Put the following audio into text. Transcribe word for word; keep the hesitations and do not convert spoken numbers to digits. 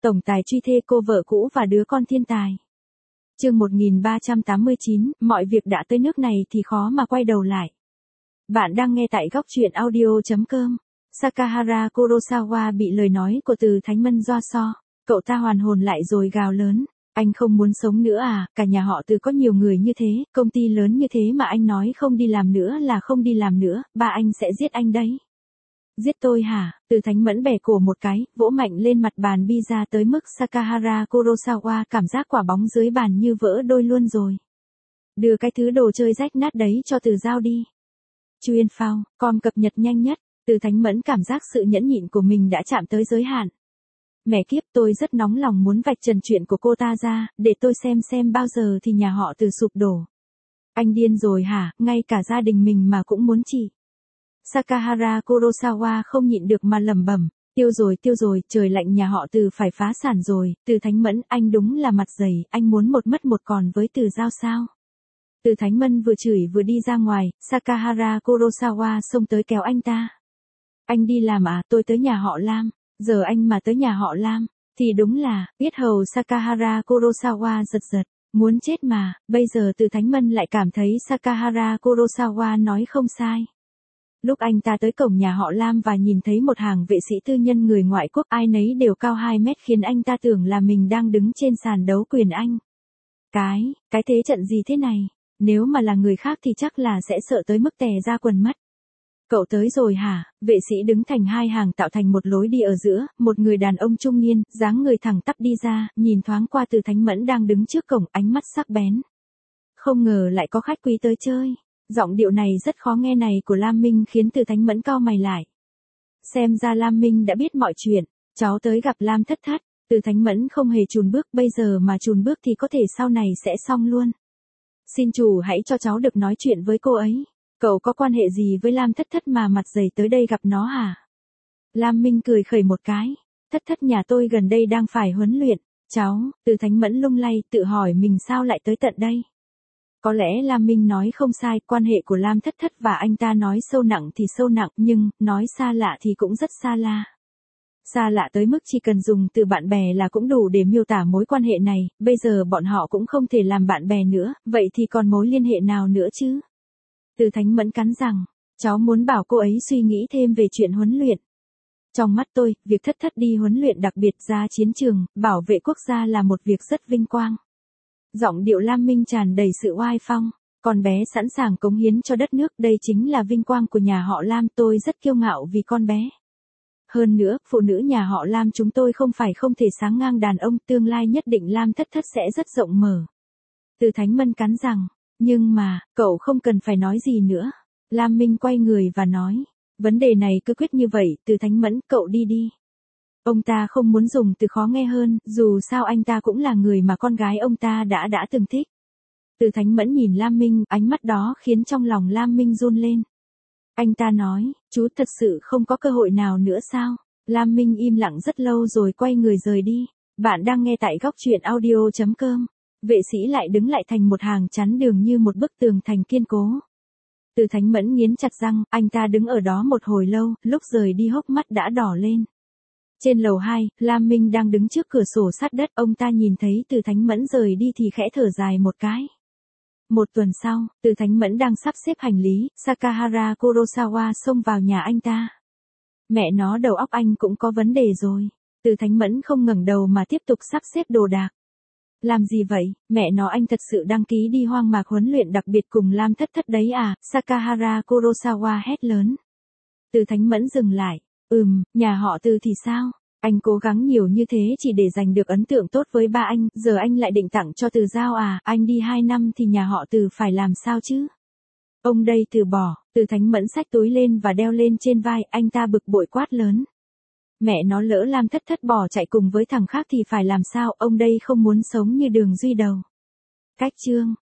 Tổng tài truy thê cô vợ cũ và đứa con thiên tài. Chương một nghìn ba trăm tám mươi chín, mọi việc đã tới nước này thì khó mà quay đầu lại. Bạn đang nghe tại góc truyện audio chấm com. Sakahara Kurosawa bị lời nói của Từ Thánh Mân doa so. Cậu ta hoàn hồn lại rồi gào lớn. Anh không muốn sống nữa à, cả nhà họ Từ có nhiều người như thế, công ty lớn như thế mà anh nói không đi làm nữa là không đi làm nữa, ba anh sẽ giết anh đấy. Giết tôi hả? Từ Thánh Mẫn bẻ cổ một cái, vỗ mạnh lên mặt bàn pizza tới mức Sakahara Kurosawa cảm giác quả bóng dưới bàn như vỡ đôi luôn rồi. Đưa cái thứ đồ chơi rách nát đấy cho Từ Giao đi. Chuyên phao, com cập nhật nhanh nhất. Từ Thánh Mẫn cảm giác sự nhẫn nhịn của mình đã chạm tới giới hạn. Mẹ kiếp, tôi rất nóng lòng muốn vạch trần chuyện của cô ta ra, để tôi xem xem bao giờ thì nhà họ Từ sụp đổ. Anh điên rồi hả, ngay cả gia đình mình mà cũng muốn trị. Sakahara Kurosawa không nhịn được mà lẩm bẩm, tiêu rồi tiêu rồi, trời lạnh nhà họ Từ phải phá sản rồi. Từ Thánh Mẫn, anh đúng là mặt dày, anh muốn một mất một còn với Từ Giao sao? Từ Thánh Mân vừa chửi vừa đi ra ngoài, Sakahara Kurosawa xông tới kéo anh ta. Anh đi làm à, tôi tới nhà họ Lam. Giờ anh mà tới nhà họ Lam, thì đúng là, biết hầu Sakahara Kurosawa giật giật, muốn chết mà. Bây giờ Từ Thánh Mân lại cảm thấy Sakahara Kurosawa nói không sai. Lúc anh ta tới cổng nhà họ Lam và nhìn thấy một hàng vệ sĩ tư nhân người ngoại quốc ai nấy đều cao hai mét khiến anh ta tưởng là mình đang đứng trên sàn đấu quyền Anh. Cái, cái thế trận gì thế này? Nếu mà là người khác thì chắc là sẽ sợ tới mức tè ra quần mất. Cậu tới rồi hả? Vệ sĩ đứng thành hai hàng tạo thành một lối đi ở giữa, một người đàn ông trung niên, dáng người thẳng tắp đi ra, nhìn thoáng qua Từ Thánh Mẫn đang đứng trước cổng, ánh mắt sắc bén. Không ngờ lại có khách quý tới chơi. Giọng điệu này rất khó nghe này của Lam Minh khiến Từ Thánh Mẫn cau mày lại. Xem ra Lam Minh đã biết mọi chuyện, cháu tới gặp Lam Thất Thất. Từ Thánh Mẫn không hề chùn bước, bây giờ mà chùn bước thì có thể sau này sẽ xong luôn. Xin chủ hãy cho cháu được nói chuyện với cô ấy. Cậu có quan hệ gì với Lam Thất Thất mà mặt dày tới đây gặp nó hả? Lam Minh cười khẩy một cái. Thất Thất nhà tôi gần đây đang phải huấn luyện. Cháu, Từ Thánh Mẫn lung lay tự hỏi mình sao lại tới tận đây. Có lẽ Lam Minh nói không sai, quan hệ của Lam Thất Thất và anh ta nói sâu nặng thì sâu nặng, nhưng, nói xa lạ thì cũng rất xa la. Xa lạ tới mức chỉ cần dùng từ bạn bè là cũng đủ để miêu tả mối quan hệ này, bây giờ bọn họ cũng không thể làm bạn bè nữa, vậy thì còn mối liên hệ nào nữa chứ? Từ Thánh Mẫn cắn rằng, cháu muốn bảo cô ấy suy nghĩ thêm về chuyện huấn luyện. Trong mắt tôi, việc Thất Thất đi huấn luyện đặc biệt ra chiến trường, bảo vệ quốc gia là một việc rất vinh quang. Giọng điệu Lam Minh tràn đầy sự oai phong, con bé sẵn sàng cống hiến cho đất nước, đây chính là vinh quang của nhà họ Lam, tôi rất kiêu ngạo vì con bé. Hơn nữa, phụ nữ nhà họ Lam chúng tôi không phải không thể sáng ngang đàn ông, tương lai nhất định Lam Thất Thất sẽ rất rộng mở. Từ Thánh Mân cắn rằng, nhưng mà, cậu không cần phải nói gì nữa. Lam Minh quay người và nói, vấn đề này cứ quyết như vậy, Từ Thánh Mẫn, cậu đi đi. Ông ta không muốn dùng từ khó nghe hơn, dù sao anh ta cũng là người mà con gái ông ta đã đã từng thích. Từ Thánh Mẫn nhìn Lam Minh, ánh mắt đó khiến trong lòng Lam Minh run lên. Anh ta nói, chú thật sự không có cơ hội nào nữa sao? Lam Minh im lặng rất lâu rồi quay người rời đi. Bạn đang nghe tại góc truyện audio chấm com. Vệ sĩ lại đứng lại thành một hàng chắn đường như một bức tường thành kiên cố. Từ Thánh Mẫn nghiến chặt răng, anh ta đứng ở đó một hồi lâu, lúc rời đi hốc mắt đã đỏ lên. Trên lầu hai, Lam Minh đang đứng trước cửa sổ sát đất, ông ta nhìn thấy Từ Thánh Mẫn rời đi thì khẽ thở dài một cái. Một tuần sau, Từ Thánh Mẫn đang sắp xếp hành lý, Sakahara Kurosawa xông vào nhà anh ta. Mẹ nó, đầu óc anh cũng có vấn đề rồi. Từ Thánh Mẫn không ngẩng đầu mà tiếp tục sắp xếp đồ đạc. Làm gì vậy, mẹ nó, anh thật sự đăng ký đi hoang mạc huấn luyện đặc biệt cùng Lam Thất Thất đấy à? Sakahara Kurosawa hét lớn. Từ Thánh Mẫn dừng lại. Ừm, nhà họ Từ thì sao? Anh cố gắng nhiều như thế chỉ để giành được ấn tượng tốt với ba anh, giờ anh lại định tặng cho Từ Giao à? Anh đi hai năm thì nhà họ Từ phải làm sao chứ? Ông đây từ bỏ. Từ Thánh Mẫn xách túi lên và đeo lên trên vai, anh ta bực bội quát lớn. Mẹ nó, lỡ Lam Thất Thất bỏ chạy cùng với thằng khác thì phải làm sao? Ông đây không muốn sống như Đường Duy đâu. Cách chương.